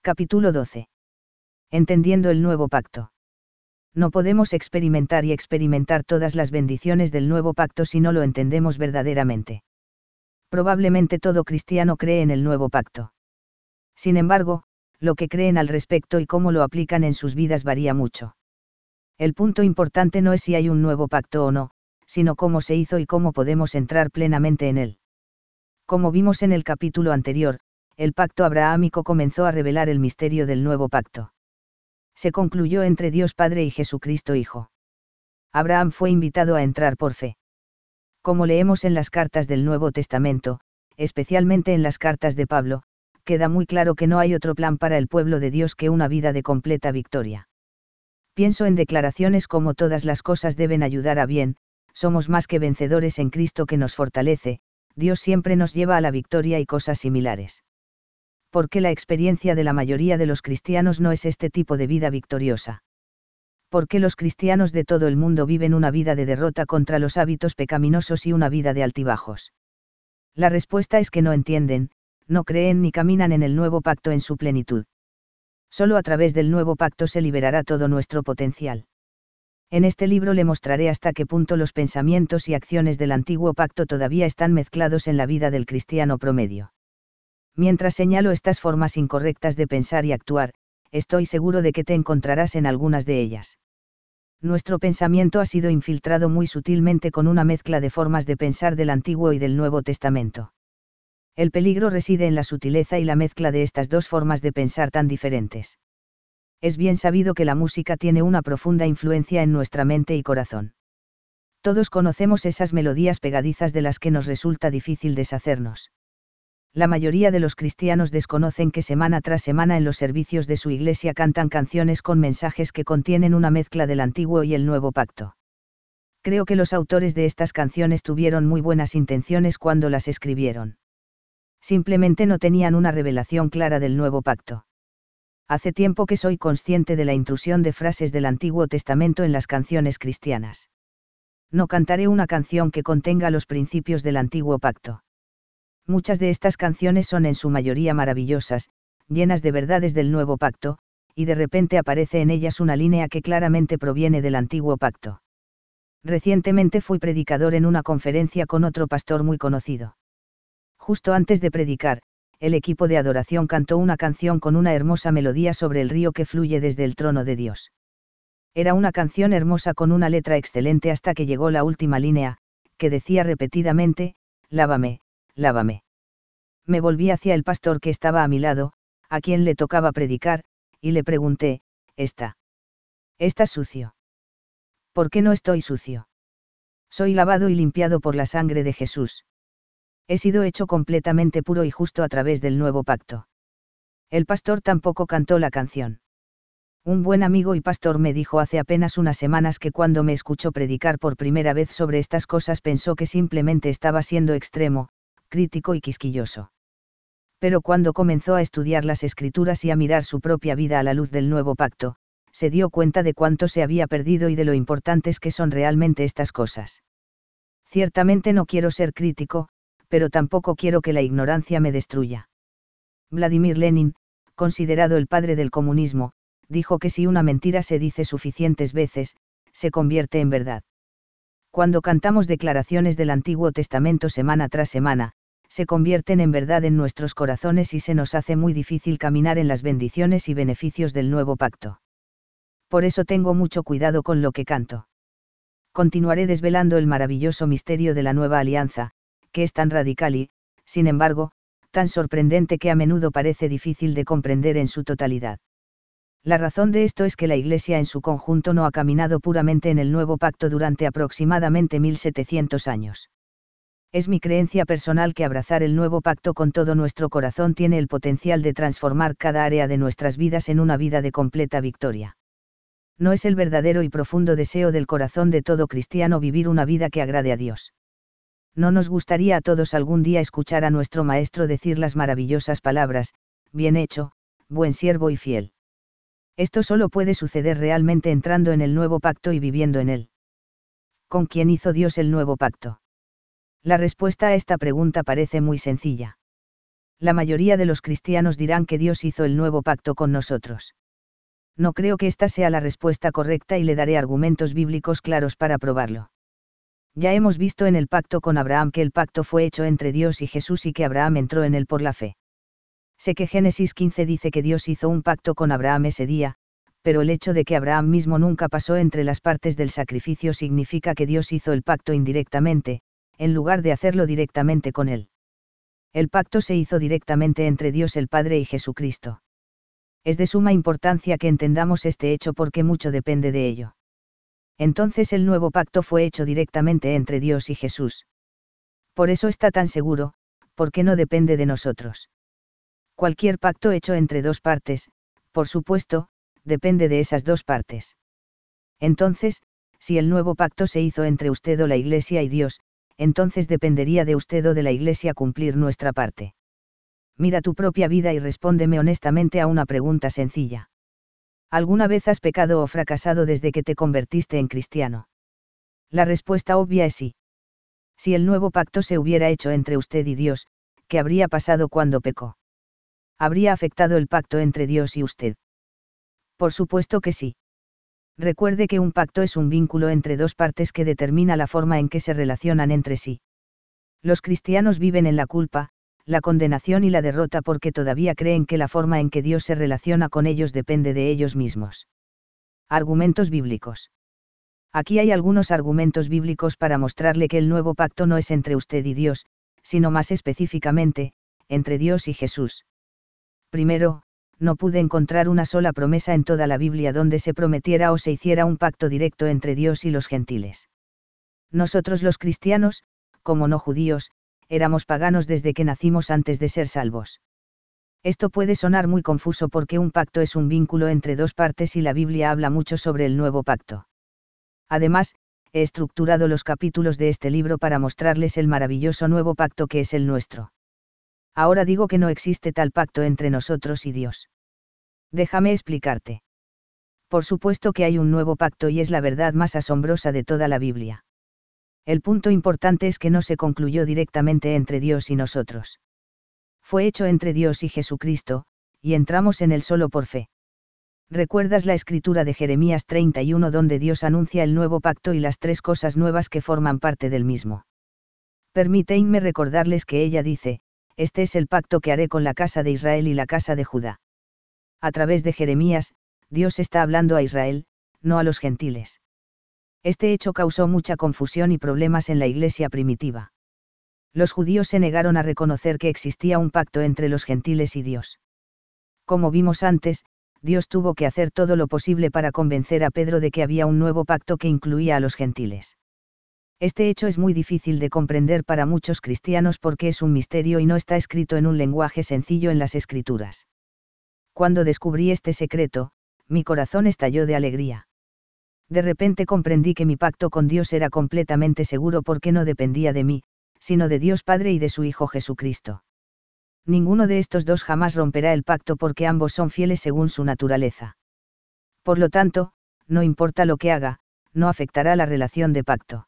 Capítulo 12. Entendiendo el nuevo pacto. No podemos experimentar todas las bendiciones del nuevo pacto si no lo entendemos verdaderamente. Probablemente todo cristiano cree en el nuevo pacto. Sin embargo, lo que creen al respecto y cómo lo aplican en sus vidas varía mucho. El punto importante no es si hay un nuevo pacto o no, sino cómo se hizo y cómo podemos entrar plenamente en él. Como vimos en el capítulo anterior, el pacto abrahámico comenzó a revelar el misterio del nuevo pacto. Se concluyó entre Dios Padre y Jesucristo Hijo. Abraham fue invitado a entrar por fe. Como leemos en las cartas del Nuevo Testamento, especialmente en las cartas de Pablo, queda muy claro que no hay otro plan para el pueblo de Dios que una vida de completa victoria. Pienso en declaraciones como todas las cosas deben ayudar a bien, somos más que vencedores en Cristo que nos fortalece, Dios siempre nos lleva a la victoria y cosas similares. ¿Por qué la experiencia de la mayoría de los cristianos no es este tipo de vida victoriosa? ¿Por qué los cristianos de todo el mundo viven una vida de derrota contra los hábitos pecaminosos y una vida de altibajos? La respuesta es que no entienden, no creen ni caminan en el nuevo pacto en su plenitud. Solo a través del nuevo pacto se liberará todo nuestro potencial. En este libro le mostraré hasta qué punto los pensamientos y acciones del antiguo pacto todavía están mezclados en la vida del cristiano promedio. Mientras señalo estas formas incorrectas de pensar y actuar, estoy seguro de que te encontrarás en algunas de ellas. Nuestro pensamiento ha sido infiltrado muy sutilmente con una mezcla de formas de pensar del Antiguo y del Nuevo Testamento. El peligro reside en la sutileza y la mezcla de estas dos formas de pensar tan diferentes. Es bien sabido que la música tiene una profunda influencia en nuestra mente y corazón. Todos conocemos esas melodías pegadizas de las que nos resulta difícil deshacernos. La mayoría de los cristianos desconocen que semana tras semana en los servicios de su iglesia cantan canciones con mensajes que contienen una mezcla del Antiguo y el Nuevo Pacto. Creo que los autores de estas canciones tuvieron muy buenas intenciones cuando las escribieron. Simplemente no tenían una revelación clara del Nuevo Pacto. Hace tiempo que soy consciente de la intrusión de frases del Antiguo Testamento en las canciones cristianas. No cantaré una canción que contenga los principios del Antiguo Pacto. Muchas de estas canciones son en su mayoría maravillosas, llenas de verdades del Nuevo Pacto, y de repente aparece en ellas una línea que claramente proviene del Antiguo Pacto. Recientemente fui predicador en una conferencia con otro pastor muy conocido. Justo antes de predicar, el equipo de adoración cantó una canción con una hermosa melodía sobre el río que fluye desde el trono de Dios. Era una canción hermosa con una letra excelente hasta que llegó la última línea, que decía repetidamente, lávame, lávame. Me volví hacia el pastor que estaba a mi lado, a quien le tocaba predicar, y le pregunté, ¿estás sucio? ¿Por qué no estoy sucio? Soy lavado y limpiado por la sangre de Jesús. He sido hecho completamente puro y justo a través del nuevo pacto. El pastor tampoco cantó la canción. Un buen amigo y pastor me dijo hace apenas unas semanas que cuando me escuchó predicar por primera vez sobre estas cosas pensó que simplemente estaba siendo extremo, crítico y quisquilloso. Pero cuando comenzó a estudiar las Escrituras y a mirar su propia vida a la luz del nuevo pacto, se dio cuenta de cuánto se había perdido y de lo importantes que son realmente estas cosas. Ciertamente no quiero ser crítico, pero tampoco quiero que la ignorancia me destruya. Vladimir Lenin, considerado el padre del comunismo, dijo que si una mentira se dice suficientes veces, se convierte en verdad. Cuando cantamos declaraciones del Antiguo Testamento semana tras semana, se convierten en verdad en nuestros corazones y se nos hace muy difícil caminar en las bendiciones y beneficios del nuevo pacto. Por eso tengo mucho cuidado con lo que canto. Continuaré desvelando el maravilloso misterio de la nueva alianza, que es tan radical y, sin embargo, tan sorprendente que a menudo parece difícil de comprender en su totalidad. La razón de esto es que la Iglesia en su conjunto no ha caminado puramente en el nuevo pacto durante aproximadamente 1700 años. Es mi creencia personal que abrazar el nuevo pacto con todo nuestro corazón tiene el potencial de transformar cada área de nuestras vidas en una vida de completa victoria. No es el verdadero y profundo deseo del corazón de todo cristiano vivir una vida que agrade a Dios. No nos gustaría a todos algún día escuchar a nuestro Maestro decir las maravillosas palabras, bien hecho, buen siervo y fiel. Esto solo puede suceder realmente entrando en el nuevo pacto y viviendo en él. ¿Con quién hizo Dios el nuevo pacto? La respuesta a esta pregunta parece muy sencilla. La mayoría de los cristianos dirán que Dios hizo el nuevo pacto con nosotros. No creo que esta sea la respuesta correcta y le daré argumentos bíblicos claros para probarlo. Ya hemos visto en el pacto con Abraham que el pacto fue hecho entre Dios y Jesús y que Abraham entró en él por la fe. Sé que Génesis 15 dice que Dios hizo un pacto con Abraham ese día, pero el hecho de que Abraham mismo nunca pasó entre las partes del sacrificio significa que Dios hizo el pacto indirectamente, en lugar de hacerlo directamente con él. El pacto se hizo directamente entre Dios el Padre y Jesucristo. Es de suma importancia que entendamos este hecho porque mucho depende de ello. Entonces el nuevo pacto fue hecho directamente entre Dios y Jesús. Por eso está tan seguro, porque no depende de nosotros. Cualquier pacto hecho entre dos partes, por supuesto, depende de esas dos partes. Entonces, si el nuevo pacto se hizo entre usted o la Iglesia y Dios, entonces dependería de usted o de la Iglesia cumplir nuestra parte. Mira tu propia vida y respóndeme honestamente a una pregunta sencilla. ¿Alguna vez has pecado o fracasado desde que te convertiste en cristiano? La respuesta obvia es sí. Si el nuevo pacto se hubiera hecho entre usted y Dios, ¿qué habría pasado cuando pecó? ¿Habría afectado el pacto entre Dios y usted? Por supuesto que sí. Recuerde que un pacto es un vínculo entre dos partes que determina la forma en que se relacionan entre sí. Los cristianos viven en la culpa, la condenación y la derrota porque todavía creen que la forma en que Dios se relaciona con ellos depende de ellos mismos. Argumentos bíblicos. Aquí hay algunos argumentos bíblicos para mostrarle que el nuevo pacto no es entre usted y Dios, sino más específicamente, entre Dios y Jesús. Primero, no pude encontrar una sola promesa en toda la Biblia donde se prometiera o se hiciera un pacto directo entre Dios y los gentiles. Nosotros los cristianos, como no judíos, éramos paganos desde que nacimos antes de ser salvos. Esto puede sonar muy confuso porque un pacto es un vínculo entre dos partes y la Biblia habla mucho sobre el nuevo pacto. Además, he estructurado los capítulos de este libro para mostrarles el maravilloso nuevo pacto que es el nuestro. Ahora digo que no existe tal pacto entre nosotros y Dios. Déjame explicarte. Por supuesto que hay un nuevo pacto y es la verdad más asombrosa de toda la Biblia. El punto importante es que no se concluyó directamente entre Dios y nosotros. Fue hecho entre Dios y Jesucristo, y entramos en él solo por fe. ¿Recuerdas la escritura de Jeremías 31 donde Dios anuncia el nuevo pacto y las tres cosas nuevas que forman parte del mismo? Permítanme recordarles que ella dice, este es el pacto que haré con la casa de Israel y la casa de Judá. A través de Jeremías, Dios está hablando a Israel, no a los gentiles. Este hecho causó mucha confusión y problemas en la iglesia primitiva. Los judíos se negaron a reconocer que existía un pacto entre los gentiles y Dios. Como vimos antes, Dios tuvo que hacer todo lo posible para convencer a Pedro de que había un nuevo pacto que incluía a los gentiles. Este hecho es muy difícil de comprender para muchos cristianos porque es un misterio y no está escrito en un lenguaje sencillo en las Escrituras. Cuando descubrí este secreto, mi corazón estalló de alegría. De repente comprendí que mi pacto con Dios era completamente seguro porque no dependía de mí, sino de Dios Padre y de su Hijo Jesucristo. Ninguno de estos dos jamás romperá el pacto porque ambos son fieles según su naturaleza. Por lo tanto, no importa lo que haga, no afectará la relación de pacto.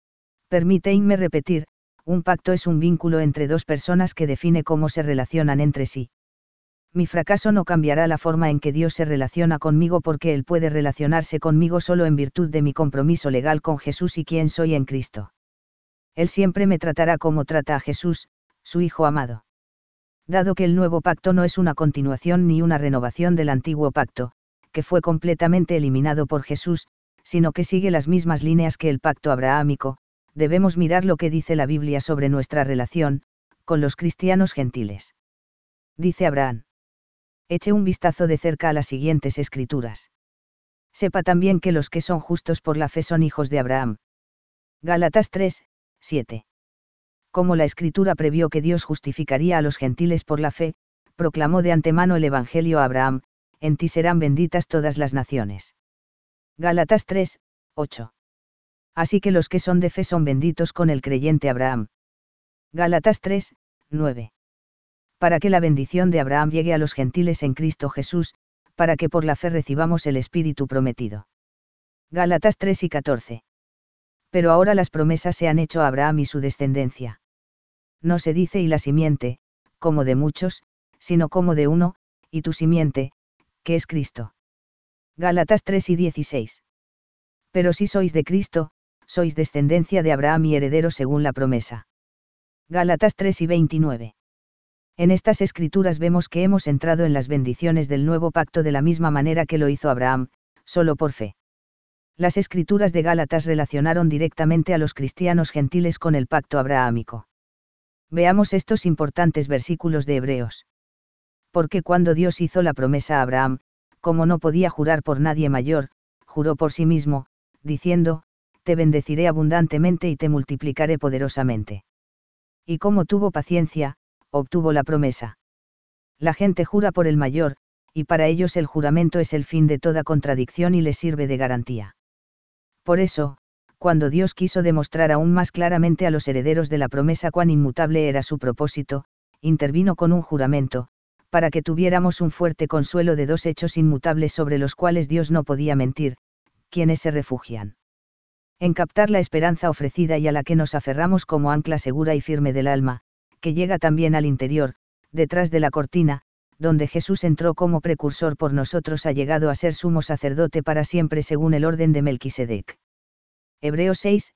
Permítanme repetir, un pacto es un vínculo entre dos personas que define cómo se relacionan entre sí. Mi fracaso no cambiará la forma en que Dios se relaciona conmigo porque Él puede relacionarse conmigo solo en virtud de mi compromiso legal con Jesús y quién soy en Cristo. Él siempre me tratará como trata a Jesús, su Hijo amado. Dado que el nuevo pacto no es una continuación ni una renovación del antiguo pacto, que fue completamente eliminado por Jesús, sino que sigue las mismas líneas que el pacto abrahámico, debemos mirar lo que dice la Biblia sobre nuestra relación con los cristianos gentiles. Dice Abraham. Eche un vistazo de cerca a las siguientes escrituras. Sepa también que los que son justos por la fe son hijos de Abraham. Gálatas 3, 7. Como la escritura previó que Dios justificaría a los gentiles por la fe, proclamó de antemano el Evangelio a Abraham, en ti serán benditas todas las naciones. Gálatas 3, 8. Así que los que son de fe son benditos con el creyente Abraham. Gálatas 3, 9. Para que la bendición de Abraham llegue a los gentiles en Cristo Jesús, para que por la fe recibamos el Espíritu prometido. Gálatas 3 y 14. Pero ahora las promesas se han hecho a Abraham y su descendencia. No se dice y la simiente, como de muchos, sino como de uno, y tu simiente, que es Cristo. Gálatas 3:16. Pero si sois de Cristo, sois descendencia de Abraham y herederos según la promesa. Gálatas 3:29. En estas escrituras vemos que hemos entrado en las bendiciones del nuevo pacto de la misma manera que lo hizo Abraham, solo por fe. Las escrituras de Gálatas relacionaron directamente a los cristianos gentiles con el pacto abrahámico. Veamos estos importantes versículos de Hebreos. Porque cuando Dios hizo la promesa a Abraham, como no podía jurar por nadie mayor, juró por sí mismo, diciendo, te bendeciré abundantemente y te multiplicaré poderosamente. Y como tuvo paciencia, obtuvo la promesa. La gente jura por el mayor, y para ellos el juramento es el fin de toda contradicción y les sirve de garantía. Por eso, cuando Dios quiso demostrar aún más claramente a los herederos de la promesa cuán inmutable era su propósito, intervino con un juramento, para que tuviéramos un fuerte consuelo de dos hechos inmutables sobre los cuales Dios no podía mentir, quienes se refugian en captar la esperanza ofrecida y a la que nos aferramos como ancla segura y firme del alma, que llega también al interior, detrás de la cortina, donde Jesús entró como precursor por nosotros, ha llegado a ser sumo sacerdote para siempre según el orden de Melquisedec. Hebreos 6,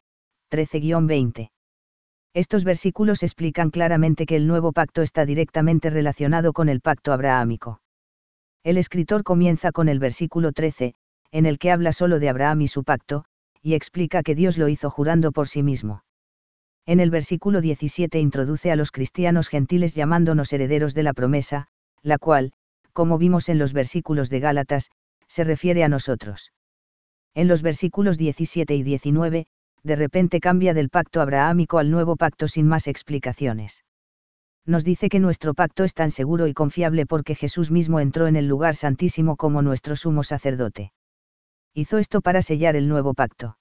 13-20. Estos versículos explican claramente que el nuevo pacto está directamente relacionado con el pacto abrahámico. El escritor comienza con el versículo 13, en el que habla solo de Abraham y su pacto, y explica que Dios lo hizo jurando por sí mismo. En el versículo 17 introduce a los cristianos gentiles llamándonos herederos de la promesa, la cual, como vimos en los versículos de Gálatas, se refiere a nosotros. En los versículos 17 y 19, de repente cambia del pacto abrahámico al nuevo pacto sin más explicaciones. Nos dice que nuestro pacto es tan seguro y confiable porque Jesús mismo entró en el lugar santísimo como nuestro sumo sacerdote. Hizo esto para sellar el nuevo pacto.